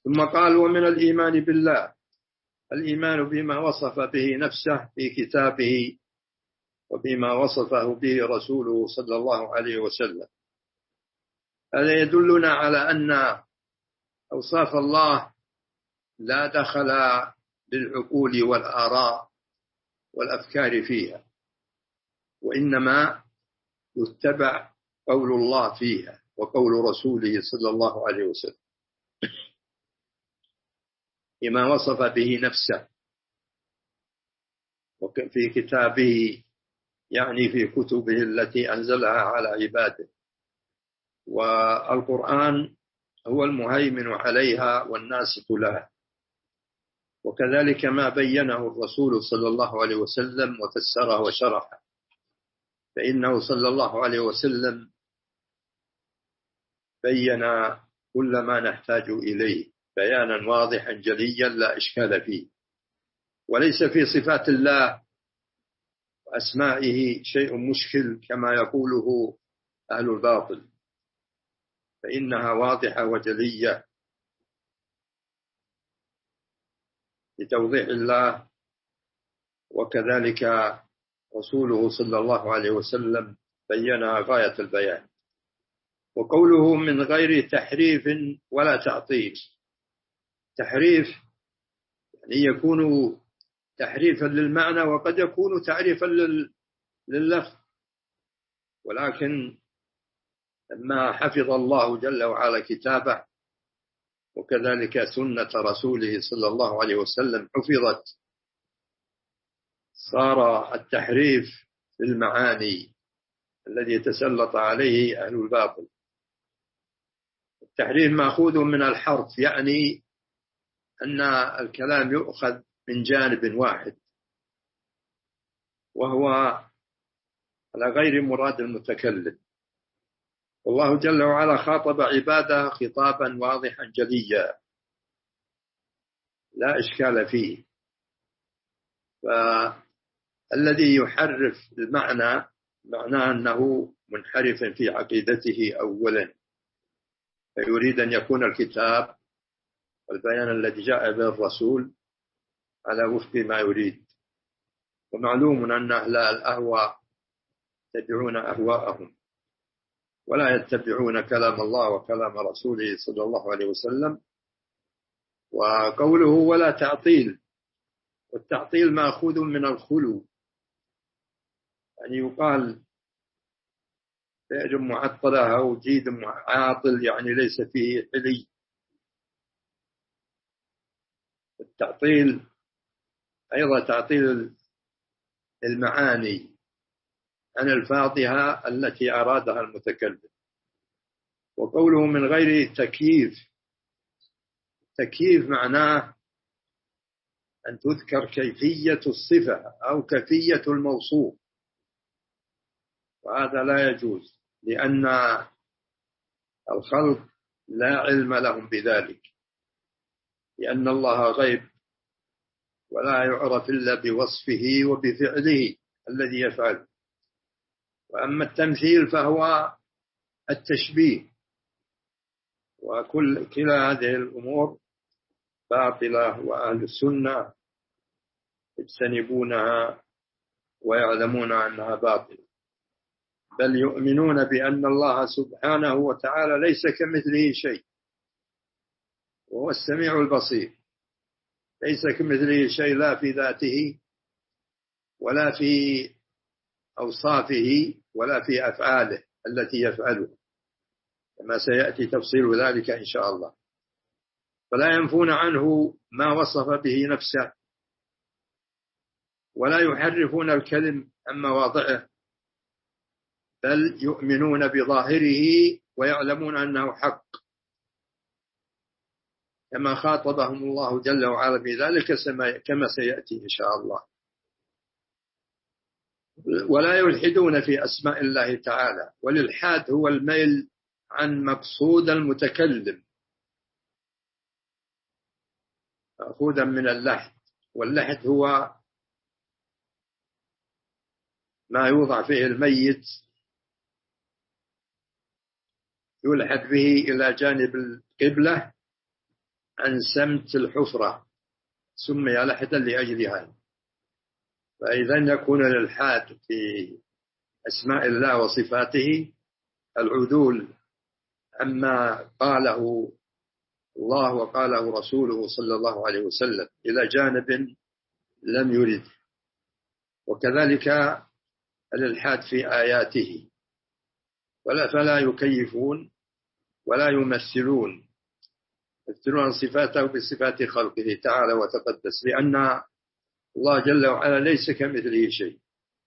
ثم قال: ومن الإيمان بالله الإيمان بما وصف به نفسه في كتابه وبما وصفه به رسوله صلى الله عليه وسلم. هذا يدلنا على أن أوصاف الله لا دخل للعقول والآراء والأفكار فيها، وإنما يتبع قول الله فيها وقول رسوله صلى الله عليه وسلم بما وصف به نفسه وفي كتابه، يعني في كتبه التي أنزلها على عباده. والقرآن هو المهيمن عليها والناسخ لها، وكذلك ما بينه الرسول صلى الله عليه وسلم وفسره وشرحه، فإنه صلى الله عليه وسلم بين كل ما نحتاج إليه بيانا واضحا جليا لا إشكال فيه. وليس في صفات الله وأسمائه شيء مشكل كما يقوله أهل الباطل، فإنها واضحة وجلية لتوضيح الله، وكذلك رسوله صلى الله عليه وسلم بينها غاية البيان. وقوله من غير تحريف ولا تعطيل، تحريف يعني يكون تحريفا للمعنى وقد يكون تعريفا لللفظ، ولكن لما حفظ الله جل وعلا كتابه وكذلك سنة رسوله صلى الله عليه وسلم حفظت، صار التحريف للمعاني الذي يتسلط عليه أهل الباطل. التحريف مأخوذ من الحرف، يعني أن الكلام يؤخذ من جانب واحد وهو على غير مراد المتكلم. والله جل وعلا خاطب عباده خطابا واضحا جليا لا إشكال فيه، فالذي يحرف المعنى معناه أنه منحرف في عقيدته أولا، فيريد أن يكون الكتاب والبيان الذي جاء به الرسول على وفق ما يريد. ومعلوم أن أهل الأهواء يتبعون أهواءهم ولا يتبعون كلام الله وكلام رسوله صلى الله عليه وسلم. وقوله ولا تعطيل، والتعطيل مأخوذ من الخلو، يعني يقال فعل معطلة أو جيد عاطل، يعني ليس فيه حلي. التعطيل أيضا تعطيل المعاني عن الفاظها التي أرادها المتكلم. وقوله من غير تكييف، تكييف معناه أن تذكر كيفية الصفة أو كيفية الموصوف، وهذا لا يجوز لأن الخلق لا علم لهم بذلك، لأن الله غيب ولا يعرف إلا بوصفه وبفعله الذي يفعل. وأما التمثيل فهو التشبيه، وكلا هذه الأمور باطلة، وأهل السنة يجتنبونها ويعلمون أنها باطلة، بل يؤمنون بأن الله سبحانه وتعالى ليس كمثله شيء وهو السميع البصير. ليس كمثله شيء لا في ذاته ولا في أوصافه ولا في أفعاله التي يفعلها، كما سيأتي تفصيل ذلك إن شاء الله. فلا ينفون عنه ما وصف به نفسه ولا يحرفون الكلم عن مواضعه، بل يؤمنون بظاهره ويعلمون أنه حق، كما خاطبهم الله جل وعلا بذلك كما سيأتي إن شاء الله. ولا يلحدون في أسماء الله تعالى، والإلحاد هو الميل عن مقصود المتكلم، مأخوذا من اللحد. واللحد هو ما يوضع فيه الميت يلحد به إلى جانب القبلة عن سمت الحفرة سمي لحدا لأجل هذا. فإذا يكون الإلحاد في أسماء الله وصفاته العدول عما قاله الله وقاله رسوله صلى الله عليه وسلم إلى جانب لم يرد، وكذلك الإلحاد في آياته، فلا يكيفون ولا يمثلون صفاته بصفات خلقه تعالى وتقدس، لأن الله جل وعلا ليس كمثله شيء.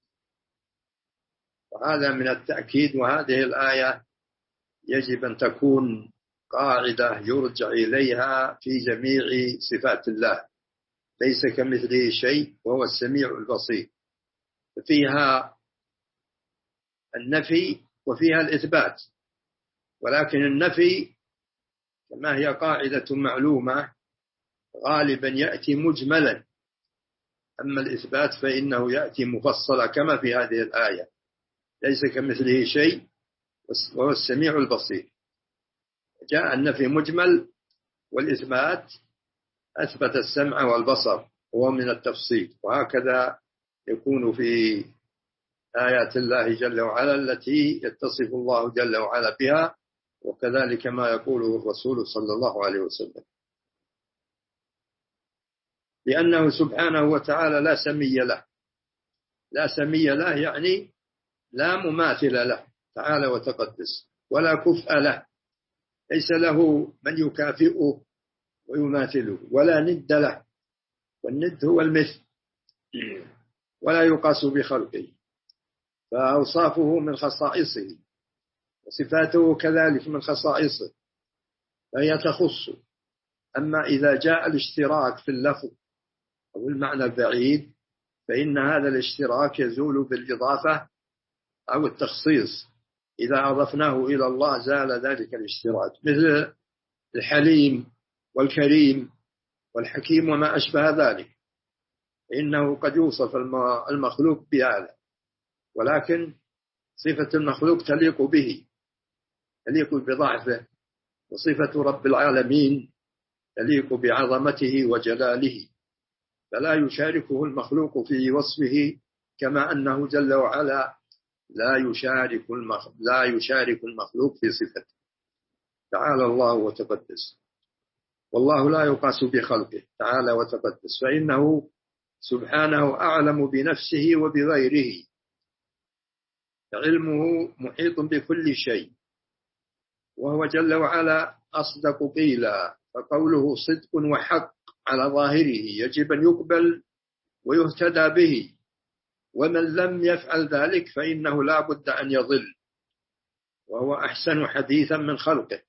وهذا من التأكيد، وهذه الآية يجب أن تكون قاعدة يرجع إليها في جميع صفات الله، ليس كمثله شيء وهو السميع البصير. فيها النفي وفيها الإثبات، ولكن النفي كما هي قاعدة معلومة غالبا يأتي مجملا، أما الإثبات فإنه يأتي مفصلا كما في هذه الآية، ليس كمثله شيء وهو السميع البصير. جاء النفي مجمل، والإثبات أثبت السمع والبصر، وهو من التفصيل. وهكذا يكون في آيات الله جل وعلا التي يتصف الله جل وعلا بها، وكذلك ما يقوله الرسول صلى الله عليه وسلم، لأنه سبحانه وتعالى لا سمي له. لا سمي له يعني لا مماثل له تعالى وتقدس، ولا كفء له، ليس له من يكافئه ويماثله، ولا ند له، والند هو المثل، ولا يقاس بخلقه، فأوصافه من خصائصه وصفاته كذلك من خصائصه، فهي تخص. أما إذا جاء الاشتراك في اللفظ أو المعنى البعيد فإن هذا الاشتراك يزول بالإضافة أو التخصيص، إذا أضفناه إلى الله زال ذلك الاشتراك، مثل الحليم والكريم والحكيم وما أشبه ذلك، إنه قد يوصف المخلوق بهذا، ولكن صفة المخلوق تليق به، تليق بضعفه، وصفة رب العالمين تليق بعظمته وجلاله، فلا يشاركه المخلوق في وصفه، كما أنه جل وعلا لا يشارك المخلوق في صفته تعالى الله وتقدس. والله لا يقاس بخلقه تعالى وتقدس، فإنه سبحانه أعلم بنفسه وبغيره، علمه محيط بكل شيء، وهو جل وعلا أصدق قيلا، فقوله صدق وحق على ظاهره يجب أن يقبل ويهتدى به، ومن لم يفعل ذلك فإنه لا بد أن يضل، وهو أحسن حديثا من خلقه،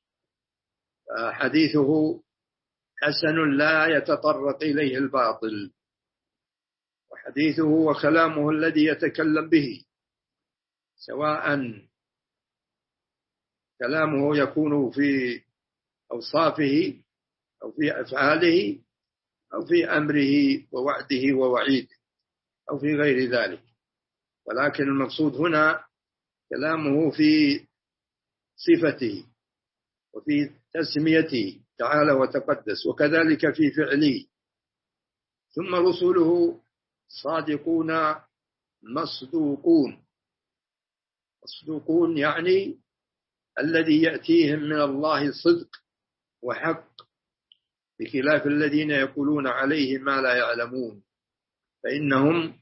حديثه حسن لا يتطرق إليه الباطل، وحديثه وكلامه الذي يتكلم به، سواء كلامه يكون في أوصافه أو في أفعاله أو في أمره ووعده ووعيده أو في غير ذلك، ولكن المقصود هنا كلامه في صفته وفي تسميته تعالى وتقدس، وكذلك في فعله. ثم رسله صادقون مصدوقون. مصدوقون يعني الذي يأتيهم من الله صدق وحق، بخلاف الذين يقولون عليه ما لا يعلمون، فإنهم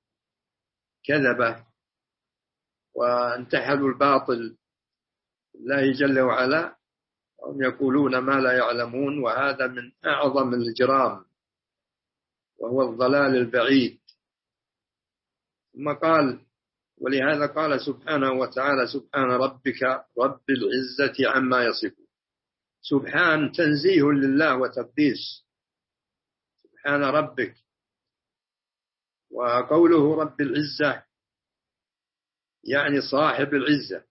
كذبة وانتحلوا الباطل الله جل وعلا، هم يقولون ما لا يعلمون، وهذا من أعظم الجرام وهو الضلال البعيد. ثم قال: ولهذا قال سبحانه وتعالى: سبحان ربك رب العزة عما يصفون. سبحان تنزيه لله وتقديس، سبحان ربك. وقوله رب العزة يعني صاحب العزة،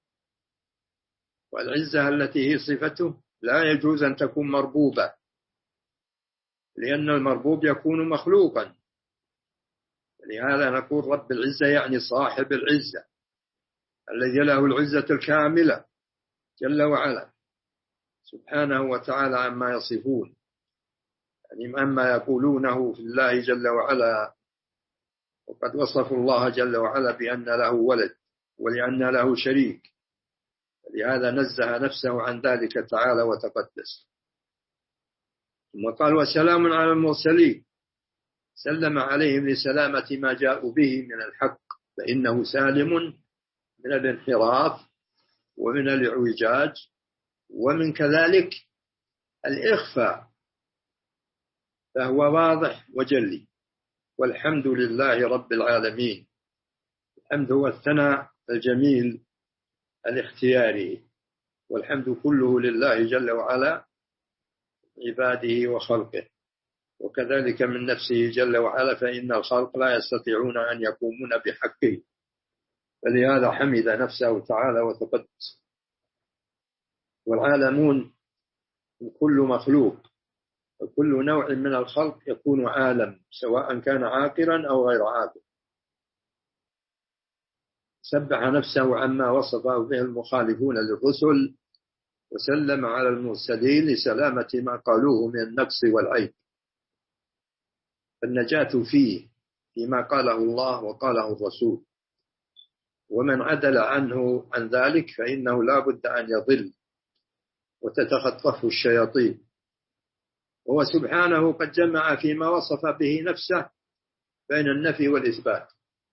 والعزة التي هي صفته لا يجوز أن تكون مربوبة، لأن المربوب يكون مخلوقا، لهذا نقول رب العزة يعني صاحب العزة الذي له العزة الكاملة جل وعلا، سبحانه وتعالى عما يصفون، يعني عما يقولونه في الله جل وعلا. وقد وصفوا الله جل وعلا بأن له ولد ولأن له شريك، لهذا نزه نفسه عن ذلك تعالى وتقدس. ثم قال وسلام على المرسلين، سلم عليهم لسلامة ما جاءوا به من الحق، فإنه سالم من الانحراف ومن الاعوجاج ومن كذلك الإخفاء، فهو واضح وجلي. والحمد لله رب العالمين. الحمد هو الثناء الجميل الاختياري، والحمد كله لله جل وعلا عباده وخلقه، وكذلك من نفسه جل وعلا، فإن الخلق لا يستطيعون أن يقومون بحقه، فلهذا حمد نفسه تعالى وتقدس. والعالمون كل مخلوق وكل نوع من الخلق يكون عالم، سواء كان عاقلا أو غير عاقل. سبح نفسه عما وصفه به المخالفون للرسل، وسلم على المرسلين لسلامة ما قالوه من النقص والعيب. فالنجاة فيه فيما قاله الله وقاله الرسول، ومن عدل عنه عن ذلك فإنه لا بد أن يضل وتتخطفه الشياطين. وهو سبحانه قد جمع فيما وصف به نفسه بين النفي والإثبات،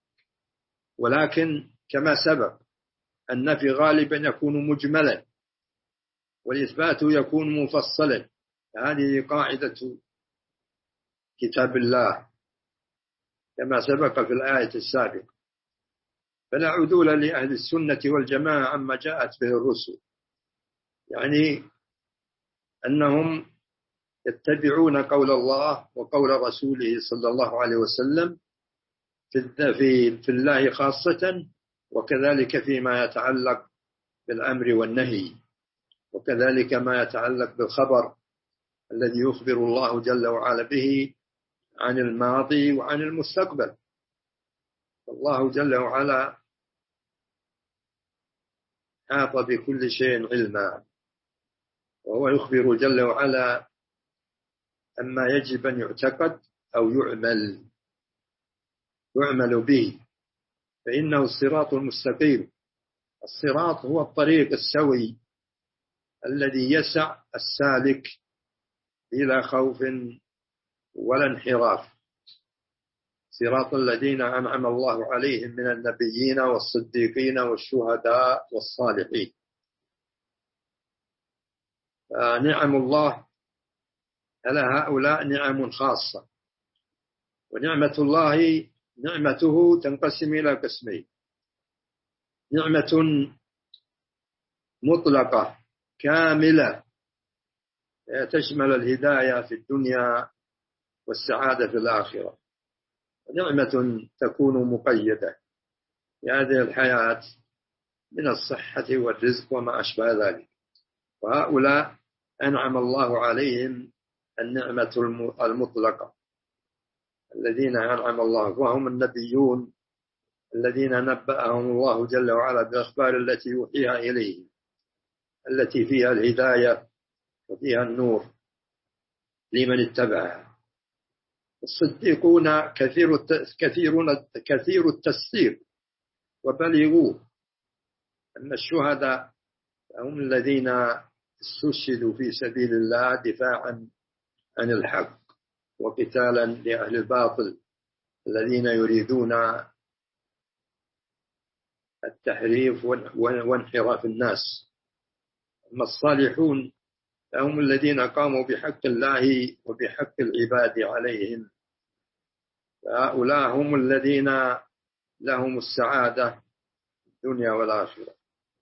ولكن كما سبق النفي غالبا يكون مجملا والإثبات يكون مفصلا. هذه قاعدة كتاب الله كما سبق في الآية السابقة. فلا عدول لأهل السنة والجماعة عما جاءت به الرسل، يعني أنهم يتبعون قول الله وقول رسوله صلى الله عليه وسلم في الله خاصة، وكذلك فيما يتعلق بالأمر والنهي، وكذلك ما يتعلق بالخبر الذي يخبر الله جل وعلا به عن الماضي وعن المستقبل. الله جل وعلا أحاط بكل شيء علما، وهو يخبر جل وعلا أما يجب أن يعتقد أو يعمل به، فإنه الصراط المستقيم. الصراط هو الطريق السوي الذي يسع السالك بلا خوف ولا انحراف، صراط الذين أنعم الله عليهم من النبيين والصديقين والشهداء والصالحين. نعم الله على هؤلاء نعم خاصة، ونعمة الله نعمته تنقسم إلى قسمين: نعمة مطلقة كاملة تشمل الهداية في الدنيا والسعادة في الآخرة، ونعمة تكون مقيدة في هذه الحياة من الصحة والرزق وما أشبه ذلك. وهؤلاء أنعم الله عليهم النعمة المطلقة، الذين أنعم الله، وهم النبيون الذين نبأهم الله جل وعلا بالأخبار التي يوحيها إليهم، التي فيها الهداية وفيها لمن اتبعها. الصديقون كثير التسخير وبلغوه. أما الشهداء هم الذين استشهدوا في سبيل الله دفاعا عن الحق وقتالا لأهل الباطل الذين يريدون التحريف وانحراف الناس. أما الصالحون هم الذين قاموا بحق الله وبحق العباد عليهم، فهؤلاء هم الذين لهم السعادة في الدنيا والآخرة.